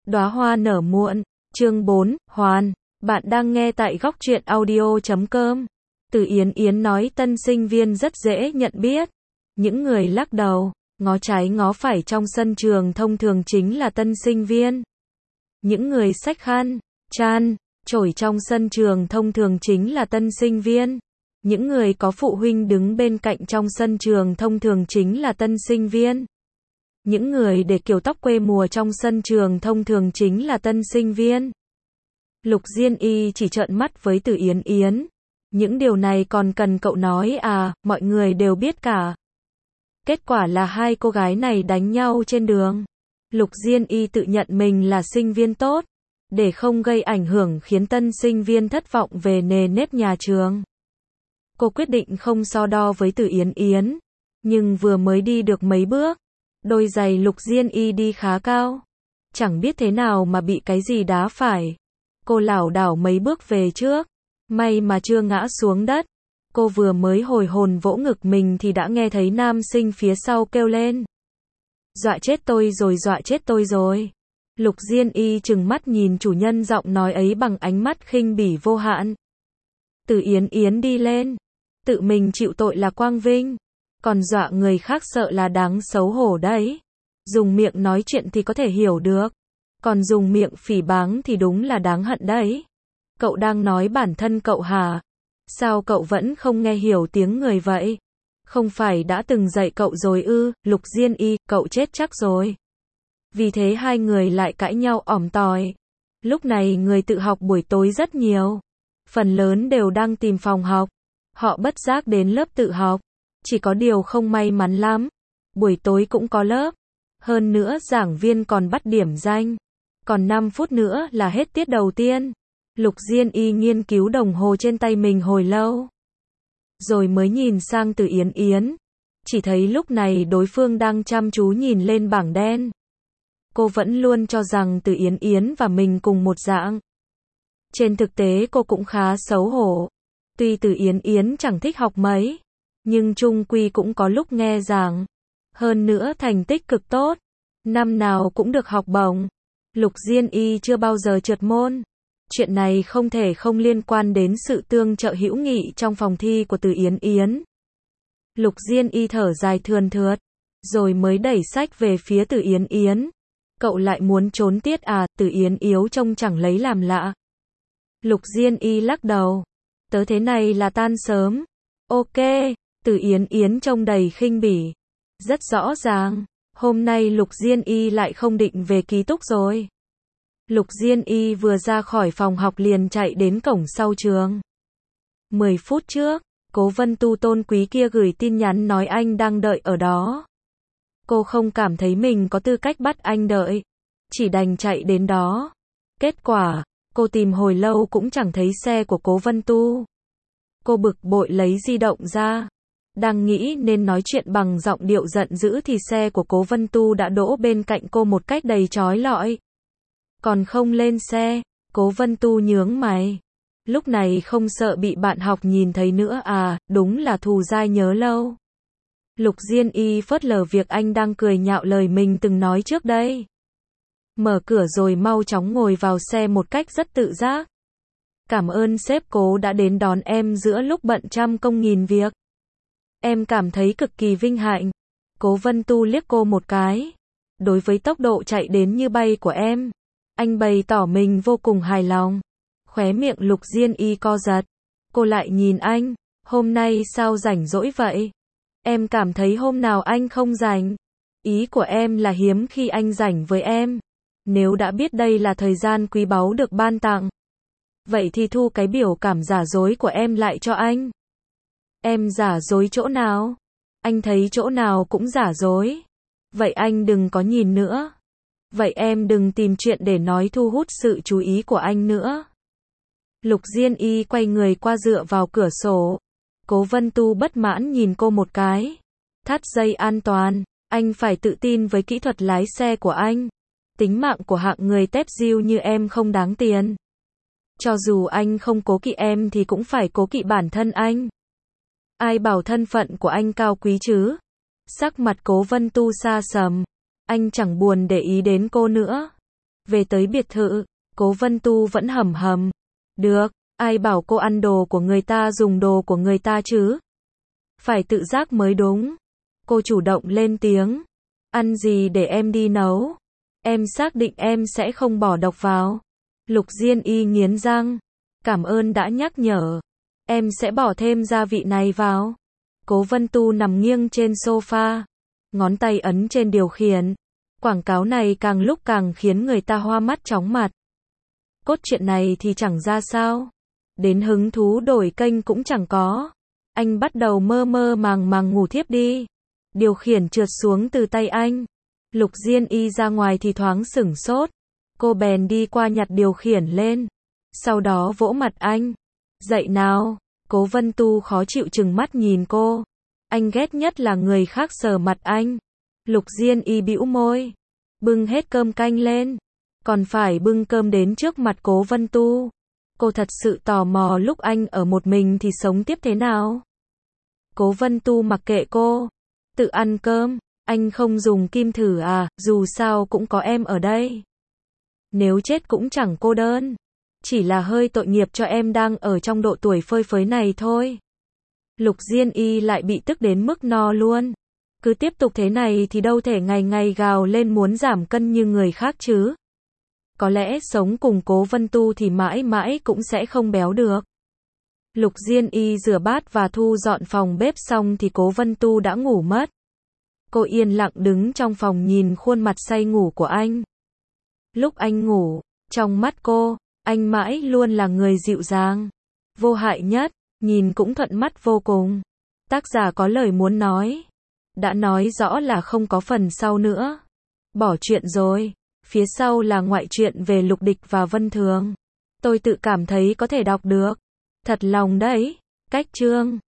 Đóa hoa nở muộn. Chương 4, Hoàn. Bạn đang nghe tại góc truyện audio.com. Từ Yến Yến nói tân sinh viên rất dễ nhận biết. Những người lắc đầu, ngó trái ngó phải trong sân trường thông thường chính là tân sinh viên. Những người xách khăn, chan, chổi trong sân trường thông thường chính là tân sinh viên. Những người có phụ huynh đứng bên cạnh trong sân trường thông thường chính là tân sinh viên. Những người để kiểu tóc quê mùa trong sân trường thông thường chính là tân sinh viên. Lục Diên Y chỉ trợn mắt với Từ Yến Yến. Những điều này còn cần cậu nói à, mọi người đều biết cả. Kết quả là hai cô gái này đánh nhau trên đường. Lục Diên Y tự nhận mình là sinh viên tốt, để không gây ảnh hưởng khiến tân sinh viên thất vọng về nề nếp nhà trường. Cô quyết định không so đo với Từ Yến Yến, nhưng vừa mới đi được mấy bước, đôi giày Lục Diên Y đi khá cao. Chẳng biết thế nào mà bị cái gì đá phải. Cô lảo đảo mấy bước về trước, may mà chưa ngã xuống đất. Cô vừa mới hồi hồn vỗ ngực mình thì đã nghe thấy nam sinh phía sau kêu lên. Dọa chết tôi rồi, dọa chết tôi rồi. Lục Diên Y trừng mắt nhìn chủ nhân giọng nói ấy bằng ánh mắt khinh bỉ vô hạn. Từ Yến Yến đi lên. Tự mình chịu tội là quang vinh, còn dọa người khác sợ là đáng xấu hổ đấy. Dùng miệng nói chuyện thì có thể hiểu được, còn dùng miệng phỉ báng thì đúng là đáng hận đấy. Cậu đang nói bản thân cậu hả? Sao cậu vẫn không nghe hiểu tiếng người vậy? Không phải đã từng dạy cậu rồi ư? Lục Diên Y, cậu chết chắc rồi. Vì thế hai người lại cãi nhau ỏm tỏi. Lúc này người tự học buổi tối rất nhiều. Phần lớn đều đang tìm phòng học. Họ bất giác đến lớp tự học. Chỉ có điều không may mắn lắm. Buổi tối cũng có lớp. Hơn nữa giảng viên còn bắt điểm danh. Còn 5 phút nữa là hết tiết đầu tiên. Lục Diên Y nghiên cứu đồng hồ trên tay mình hồi lâu. Rồi mới nhìn sang Từ Yến Yến. Chỉ thấy lúc này đối phương đang chăm chú nhìn lên bảng đen. Cô vẫn luôn cho rằng Từ Yến Yến và mình cùng một dạng. Trên thực tế cô cũng khá xấu hổ. Tuy Từ Yến Yến chẳng thích học mấy, nhưng chung quy cũng có lúc nghe giảng. Hơn nữa thành tích cực tốt. Năm nào cũng được học bổng. Lục Diên Y chưa bao giờ trượt môn. Chuyện này không thể không liên quan đến sự tương trợ hữu nghị trong phòng thi của Từ Yến Yến. Lục Diên Y thở dài thườn thượt, rồi mới đẩy sách về phía Từ Yến Yến. Cậu lại muốn trốn tiết à? Từ Yến yếu trông chẳng lấy làm lạ. Lục Diên Y lắc đầu. Tớ thế này là tan sớm. Ok. Từ Yến Yến trông đầy khinh bỉ. Rất rõ ràng, hôm nay Lục Diên Y lại không định về ký túc rồi. Lục Diên Y vừa ra khỏi phòng học liền chạy đến cổng sau trường. 10 phút trước, Cố Vân Tu tôn quý kia gửi tin nhắn nói anh đang đợi ở đó. Cô không cảm thấy mình có tư cách bắt anh đợi, chỉ đành chạy đến đó. Kết quả, cô tìm hồi lâu cũng chẳng thấy xe của Cố Vân Tu. Cô bực bội lấy di động ra. Đang nghĩ nên nói chuyện bằng giọng điệu giận dữ thì xe của Cố Vân Tu đã đỗ bên cạnh cô một cách đầy chói lọi. Còn không lên xe, Cố Vân Tu nhướng mày. Lúc này không sợ bị bạn học nhìn thấy nữa à, đúng là thù dai nhớ lâu. Lục Diên Y phớt lờ việc anh đang cười nhạo lời mình từng nói trước đây. Mở cửa rồi mau chóng ngồi vào xe một cách rất tự giác. Cảm ơn sếp Cố đã đến đón em giữa lúc bận trăm công nghìn việc. Em cảm thấy cực kỳ vinh hạnh. Cố Vân Tu liếc cô một cái. Đối với tốc độ chạy đến như bay của em, anh bày tỏ mình vô cùng hài lòng. Khóe miệng Lục Diên Y co giật. Cô lại nhìn anh. Hôm nay sao rảnh rỗi vậy? Em cảm thấy hôm nào anh không rảnh. Ý của em là hiếm khi anh rảnh với em. Nếu đã biết đây là thời gian quý báu được ban tặng, vậy thì thu cái biểu cảm giả dối của em lại cho anh. Em giả dối chỗ nào? Anh thấy chỗ nào cũng giả dối. Vậy anh đừng có nhìn nữa. Vậy em đừng tìm chuyện để nói thu hút sự chú ý của anh nữa. Lục Diên Y quay người qua dựa vào cửa sổ. Cố Vân Tu bất mãn nhìn cô một cái. Thắt dây an toàn. Anh phải tự tin với kỹ thuật lái xe của anh. Tính mạng của hạng người tép diêu như em không đáng tiền. Cho dù anh không cố kỵ em thì cũng phải cố kỵ bản thân anh. Ai bảo thân phận của anh cao quý chứ? Sắc mặt Cố Vân Tu xa sầm. Anh chẳng buồn để ý đến cô nữa. Về tới biệt thự, Cố Vân Tu vẫn hầm hầm. Được, ai bảo cô ăn đồ của người ta dùng đồ của người ta chứ? Phải tự giác mới đúng. Cô chủ động lên tiếng. Ăn gì để em đi nấu? Em xác định em sẽ không bỏ độc vào. Lục Diên Y nghiến răng. Cảm ơn đã nhắc nhở. Em sẽ bỏ thêm gia vị này vào. Cố Vân Tu nằm nghiêng trên sofa. Ngón tay ấn trên điều khiển. Quảng cáo này càng lúc càng khiến người ta hoa mắt chóng mặt. Cốt truyện này thì chẳng ra sao. Đến hứng thú đổi kênh cũng chẳng có. Anh bắt đầu mơ mơ màng màng ngủ thiếp đi. Điều khiển trượt xuống từ tay anh. Lục Diên Y ra ngoài thì thoáng sửng sốt. Cô bèn đi qua nhặt điều khiển lên. Sau đó vỗ mặt anh. Dậy nào. Cố Vân Tu khó chịu chừng mắt nhìn cô. Anh ghét nhất là người khác sờ mặt anh. Lục Diên Y bĩu môi. Bưng hết cơm canh lên. Còn phải bưng cơm đến trước mặt Cố Vân Tu. Cô thật sự tò mò lúc anh ở một mình thì sống tiếp thế nào. Cố Vân Tu mặc kệ cô. Tự ăn cơm. Anh không dùng kim thử à, dù sao cũng có em ở đây. Nếu chết cũng chẳng cô đơn. Chỉ là hơi tội nghiệp cho em đang ở trong độ tuổi phơi phới này thôi. Lục Diên Y lại bị tức đến mức no luôn. Cứ tiếp tục thế này thì đâu thể ngày ngày gào lên muốn giảm cân như người khác chứ. Có lẽ sống cùng Cố Vân Tu thì mãi mãi cũng sẽ không béo được. Lục Diên Y rửa bát và thu dọn phòng bếp xong thì Cố Vân Tu đã ngủ mất. Cô yên lặng đứng trong phòng nhìn khuôn mặt say ngủ của anh. Lúc anh ngủ, trong mắt cô, anh mãi luôn là người dịu dàng, vô hại nhất, nhìn cũng thuận mắt vô cùng. Tác giả có lời muốn nói. Đã nói rõ là không có phần sau nữa. Bỏ chuyện rồi. Phía sau là ngoại truyện về Lục Địch và Vân Thường. Tôi tự cảm thấy có thể đọc được. Thật lòng đấy. Cách chương